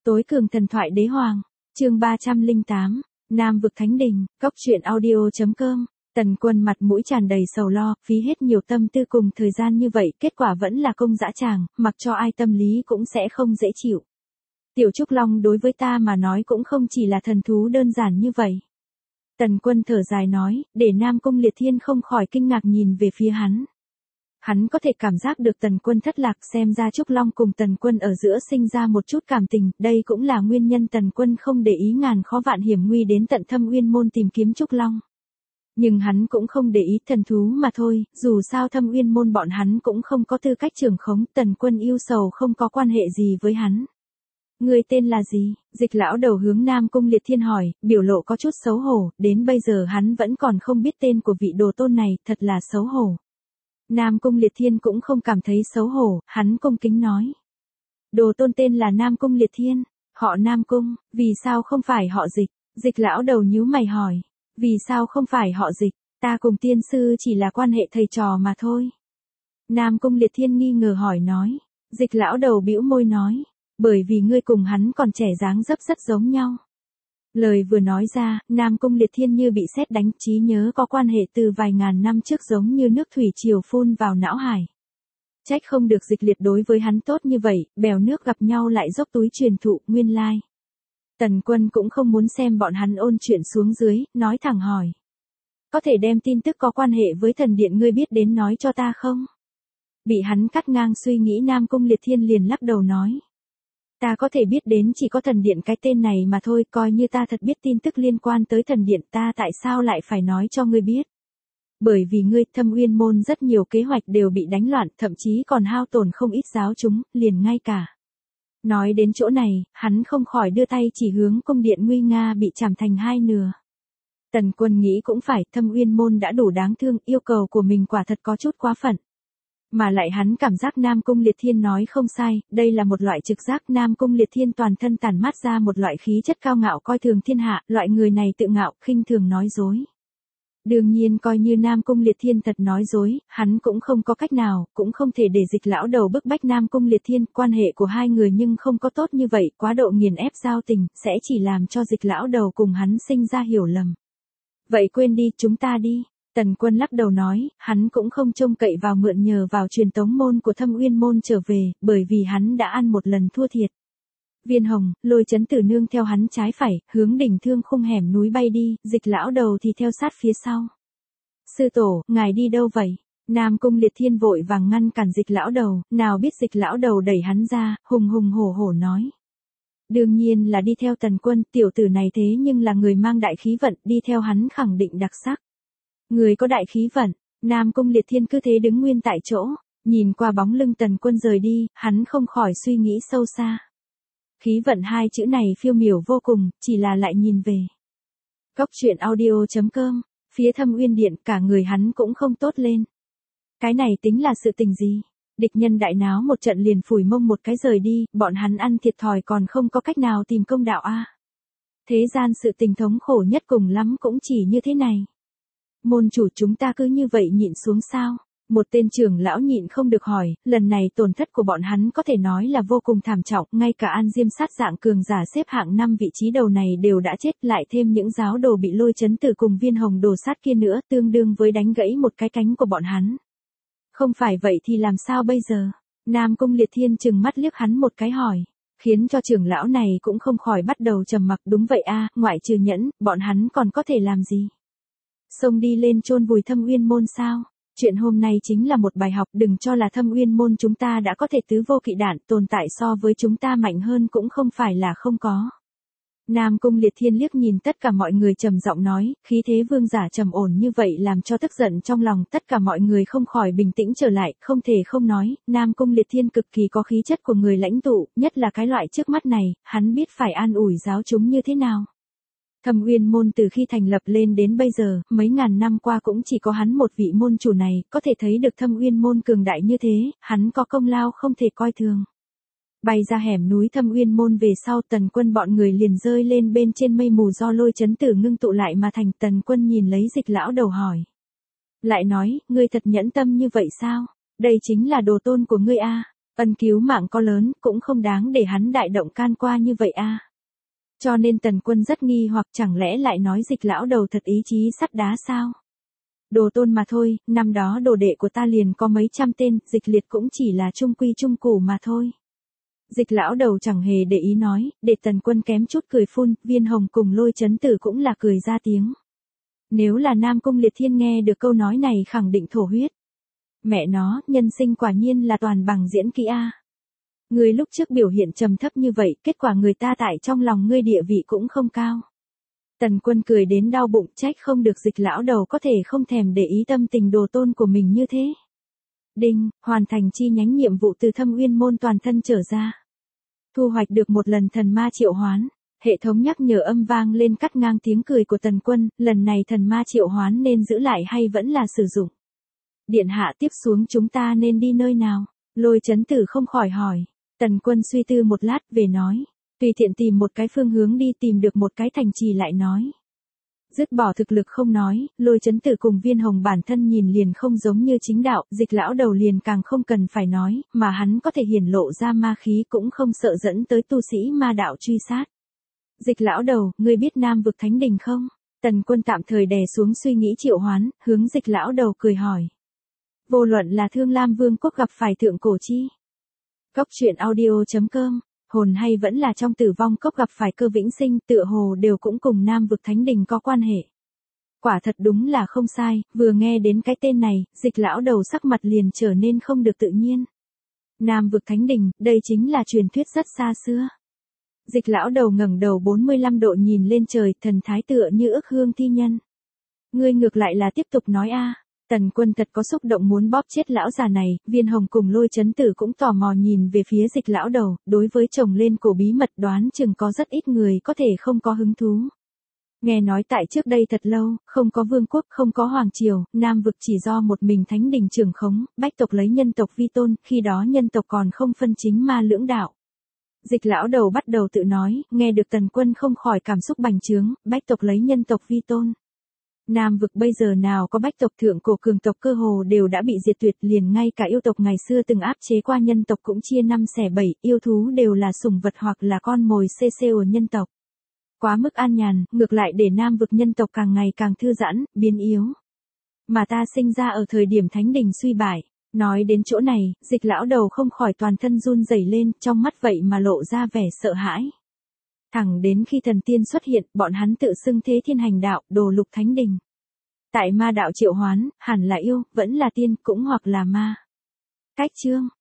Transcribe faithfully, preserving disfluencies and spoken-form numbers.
Tối cường thần thoại đế hoàng, chương ba trăm lẻ tám, Nam vực thánh đình, cốc truyện audio.com. Tần Quân mặt mũi tràn đầy sầu lo, phí hết nhiều tâm tư cùng thời gian như vậy, kết quả vẫn là công dã tràng, mặc cho ai tâm lý cũng sẽ không dễ chịu. Tiểu Trúc Long đối với ta mà nói cũng không chỉ là thần thú đơn giản như vậy. Tần Quân thở dài nói, để Nam Cung Liệt Thiên không khỏi kinh ngạc nhìn về phía hắn. Hắn có thể cảm giác được Tần Quân thất lạc, xem ra Trúc Long cùng Tần Quân ở giữa sinh ra một chút cảm tình, đây cũng là nguyên nhân Tần Quân không để ý ngàn khó vạn hiểm nguy đến tận Thâm Uyên môn tìm kiếm Trúc Long. Nhưng hắn cũng không để ý thần thú mà thôi, dù sao Thâm Uyên môn bọn hắn cũng không có tư cách trưởng khống, Tần Quân yêu sầu không có quan hệ gì với hắn. Người tên là gì? Dịch lão đầu hướng Nam Cung Liệt Thiên hỏi, biểu lộ có chút xấu hổ, đến bây giờ hắn vẫn còn không biết tên của vị đồ tôn này, thật là xấu hổ. Nam Cung Liệt Thiên cũng không cảm thấy xấu hổ, hắn cung kính nói. Đồ tôn tên là Nam Cung Liệt Thiên, họ Nam Cung, vì sao không phải họ Dịch? Dịch lão đầu nhíu mày hỏi, vì sao không phải họ Dịch, ta cùng tiên sư chỉ là quan hệ thầy trò mà thôi. Nam Cung Liệt Thiên nghi ngờ hỏi nói, Dịch lão đầu bĩu môi nói, bởi vì ngươi cùng hắn còn trẻ dáng dấp rất giống nhau. Lời vừa nói ra, Nam Cung Liệt Thiên như bị sét đánh, trí nhớ có quan hệ từ vài ngàn năm trước giống như nước thủy triều phun vào não hải. Trách không được Dịch Liệt đối với hắn tốt như vậy, bèo nước gặp nhau lại dốc túi truyền thụ, nguyên lai. Tần Quân cũng không muốn xem bọn hắn ôn chuyện xuống dưới, nói thẳng hỏi. Có thể đem tin tức có quan hệ với thần điện ngươi biết đến nói cho ta không? Bị hắn cắt ngang suy nghĩ Nam Cung Liệt Thiên liền lắc đầu nói. Ta có thể biết đến chỉ có thần điện cái tên này mà thôi, coi như ta thật biết tin tức liên quan tới thần điện, ta tại sao lại phải nói cho ngươi biết? Bởi vì ngươi, Thâm Uyên môn rất nhiều kế hoạch đều bị đánh loạn, thậm chí còn hao tổn không ít giáo chúng, liền ngay cả. Nói đến chỗ này, hắn không khỏi đưa tay chỉ hướng cung điện nguy nga bị chảm thành hai nửa. Tần Quân nghĩ cũng phải, Thâm Uyên môn đã đủ đáng thương, yêu cầu của mình quả thật có chút quá phận. Mà lại hắn cảm giác Nam Cung Liệt Thiên nói không sai, đây là một loại trực giác. Nam Cung Liệt Thiên toàn thân tản mát ra một loại khí chất cao ngạo coi thường thiên hạ, loại người này tự ngạo, khinh thường nói dối. Đương nhiên coi như Nam Cung Liệt Thiên thật nói dối, hắn cũng không có cách nào, cũng không thể để Dịch lão đầu bức bách Nam Cung Liệt Thiên, quan hệ của hai người nhưng không có tốt như vậy, quá độ nghiền ép giao tình, sẽ chỉ làm cho Dịch lão đầu cùng hắn sinh ra hiểu lầm. Vậy quên đi, chúng ta đi. Tần Quân lắc đầu nói, hắn cũng không trông cậy vào mượn nhờ vào truyền tống môn của Thâm Uyên môn trở về, bởi vì hắn đã ăn một lần thua thiệt. Viên Hồng, Lôi Chấn Tử nương theo hắn trái phải, hướng đỉnh Thương Khung hẻm núi bay đi, Dịch lão đầu thì theo sát phía sau. Sư tổ, ngài đi đâu vậy? Nam Cung Liệt Thiên vội vàng ngăn cản Dịch lão đầu, nào biết Dịch lão đầu đẩy hắn ra, hùng hùng hổ hổ nói. Đương nhiên là đi theo Tần Quân, tiểu tử này thế nhưng là người mang đại khí vận, đi theo hắn khẳng định đặc sắc. Người có đại khí vận, Nam Cung Liệt Thiên cứ thế đứng nguyên tại chỗ, nhìn qua bóng lưng Tần Quân rời đi, hắn không khỏi suy nghĩ sâu xa. Khí vận hai chữ này phiêu miểu vô cùng, chỉ là lại nhìn về. Cốc truyện audio.com, phía Thâm Uyên điện cả người hắn cũng không tốt lên. Cái này tính là sự tình gì? Địch nhân đại náo một trận liền phủi mông một cái rời đi, bọn hắn ăn thiệt thòi còn không có cách nào tìm công đạo a. Thế gian sự tình thống khổ nhất cùng lắm cũng chỉ như thế này. Môn chủ chúng ta cứ như vậy nhịn xuống sao? Một tên trưởng lão nhịn không được hỏi, lần này tổn thất của bọn hắn có thể nói là vô cùng thảm trọng, ngay cả An Diêm sát dạng cường giả xếp hạng năm vị trí đầu này đều đã chết, lại thêm những giáo đồ bị Lôi Chấn Tử cùng Viên Hồng đồ sát kia nữa, tương đương với đánh gãy một cái cánh của bọn hắn. Không phải vậy thì làm sao bây giờ? Nam Cung Liệt Thiên trừng mắt liếc hắn một cái hỏi, khiến cho trưởng lão này cũng không khỏi bắt đầu trầm mặc. Đúng vậy a, ngoại trừ nhẫn, bọn hắn còn có thể làm gì? Xông đi lên chôn vùi Thâm Uyên môn sao? Chuyện hôm nay chính là một bài học, đừng cho là Thâm Uyên môn chúng ta đã có thể tứ vô kỵ đạn, tồn tại so với chúng ta mạnh hơn cũng không phải là không có. Nam Cung Liệt Thiên liếc nhìn tất cả mọi người trầm giọng nói, khí thế vương giả trầm ổn như vậy làm cho tức giận trong lòng tất cả mọi người không khỏi bình tĩnh trở lại, không thể không nói, Nam Cung Liệt Thiên cực kỳ có khí chất của người lãnh tụ, nhất là cái loại trước mắt này, hắn biết phải an ủi giáo chúng như thế nào. Thâm Uyên môn từ khi thành lập lên đến bây giờ, mấy ngàn năm qua cũng chỉ có hắn một vị môn chủ này, có thể thấy được Thâm Uyên môn cường đại như thế, hắn có công lao không thể coi thường. Bay ra hẻm núi Thâm Uyên môn về sau, Tần Quân bọn người liền rơi lên bên trên mây mù do Lôi Chấn Tử ngưng tụ lại mà thành. Tần Quân nhìn lấy Dịch lão đầu hỏi. Lại nói, ngươi thật nhẫn tâm như vậy sao? Đây chính là đồ tôn của ngươi a. Ân cứu mạng có lớn, cũng không đáng để hắn đại động can qua như vậy a. Cho nên Tần Quân rất nghi hoặc chẳng lẽ lại nói Dịch lão đầu thật ý chí sắt đá sao? Đồ tôn mà thôi, năm đó đồ đệ của ta liền có mấy trăm tên, Dịch liệt cũng chỉ là trung quy trung củ mà thôi. Dịch lão đầu chẳng hề để ý nói, để Tần Quân kém chút cười phun, Viên Hồng cùng Lôi Chấn Tử cũng là cười ra tiếng. Nếu là Nam Cung Liệt Thiên nghe được câu nói này khẳng định thổ huyết. Mẹ nó, nhân sinh quả nhiên là toàn bằng diễn kỹ a. Ngươi lúc trước biểu hiện trầm thấp như vậy, kết quả người ta tại trong lòng ngươi địa vị cũng không cao. Tần Quân cười đến đau bụng, trách không được Dịch lão đầu có thể không thèm để ý tâm tình đồ tôn của mình như thế. Đinh, hoàn thành chi nhánh nhiệm vụ từ Thâm Uyên môn toàn thân trở ra. Thu hoạch được một lần thần ma triệu hoán. Hệ thống nhắc nhở âm vang lên cắt ngang tiếng cười của Tần Quân, lần này thần ma triệu hoán nên giữ lại hay vẫn là sử dụng? Điện hạ tiếp xuống chúng ta nên đi nơi nào? Lôi Chấn Tử không khỏi hỏi. Tần Quân suy tư một lát về nói. Tùy tiện tìm một cái phương hướng đi, tìm được một cái thành trì lại nói. Dứt bỏ thực lực không nói, Lôi Chấn Tử cùng Viên Hồng bản thân nhìn liền không giống như chính đạo, Dịch lão đầu liền càng không cần phải nói, mà hắn có thể hiển lộ ra ma khí cũng không sợ dẫn tới tu sĩ ma đạo truy sát. Dịch lão đầu, ngươi biết Nam vực Thánh Đình không? Tần Quân tạm thời đè xuống suy nghĩ triệu hoán, hướng Dịch lão đầu cười hỏi. Vô luận là Thương Lam Vương quốc gặp phải thượng cổ chi. Cốc truyện audio chấm com, hồn hay vẫn là trong Tử Vong Cốc gặp phải Cơ Vĩnh Sinh, tựa hồ đều cũng cùng Nam vực Thánh Đình có quan hệ. Quả thật đúng là không sai, vừa nghe đến cái tên này, Dịch lão đầu sắc mặt liền trở nên không được tự nhiên. Nam vực Thánh Đình, đây chính là truyền thuyết rất xa xưa. Dịch lão đầu ngẩng đầu bốn mươi lăm độ nhìn lên trời, thần thái tựa như ức hương thi nhân. Ngươi ngược lại là tiếp tục nói a. Tần Quân thật có xúc động muốn bóp chết lão già này, Viên Hồng cùng Lôi Chấn Tử cũng tò mò nhìn về phía Dịch lão đầu, đối với chồng lên cổ bí mật đoán chừng có rất ít người có thể không có hứng thú. Nghe nói tại trước đây thật lâu, không có vương quốc, không có hoàng triều, Nam vực chỉ do một mình Thánh Đình trưởng khống, bách tộc lấy nhân tộc vi tôn, khi đó nhân tộc còn không phân chính ma lưỡng đạo. Dịch lão đầu bắt đầu tự nói, nghe được Tần Quân không khỏi cảm xúc bành trướng, bách tộc lấy nhân tộc vi tôn. Nam vực bây giờ nào có bách tộc, thượng cổ cường tộc cơ hồ đều đã bị diệt tuyệt, liền ngay cả yêu tộc ngày xưa từng áp chế qua nhân tộc cũng chia năm xẻ bảy, yêu thú đều là sủng vật hoặc là con mồi xê xê của nhân tộc. Quá mức an nhàn, ngược lại để Nam vực nhân tộc càng ngày càng thư giãn, biến yếu. Mà ta sinh ra ở thời điểm Thánh Đình suy bại. Nói đến chỗ này, Dịch lão đầu không khỏi toàn thân run rẩy lên, trong mắt vậy mà lộ ra vẻ sợ hãi. Thẳng đến khi thần tiên xuất hiện, bọn hắn tự xưng thế thiên hành đạo, đồ lục Thánh Đình. Tại ma đạo triệu hoán, hẳn là yêu, vẫn là tiên, cũng hoặc là ma. Cách chương.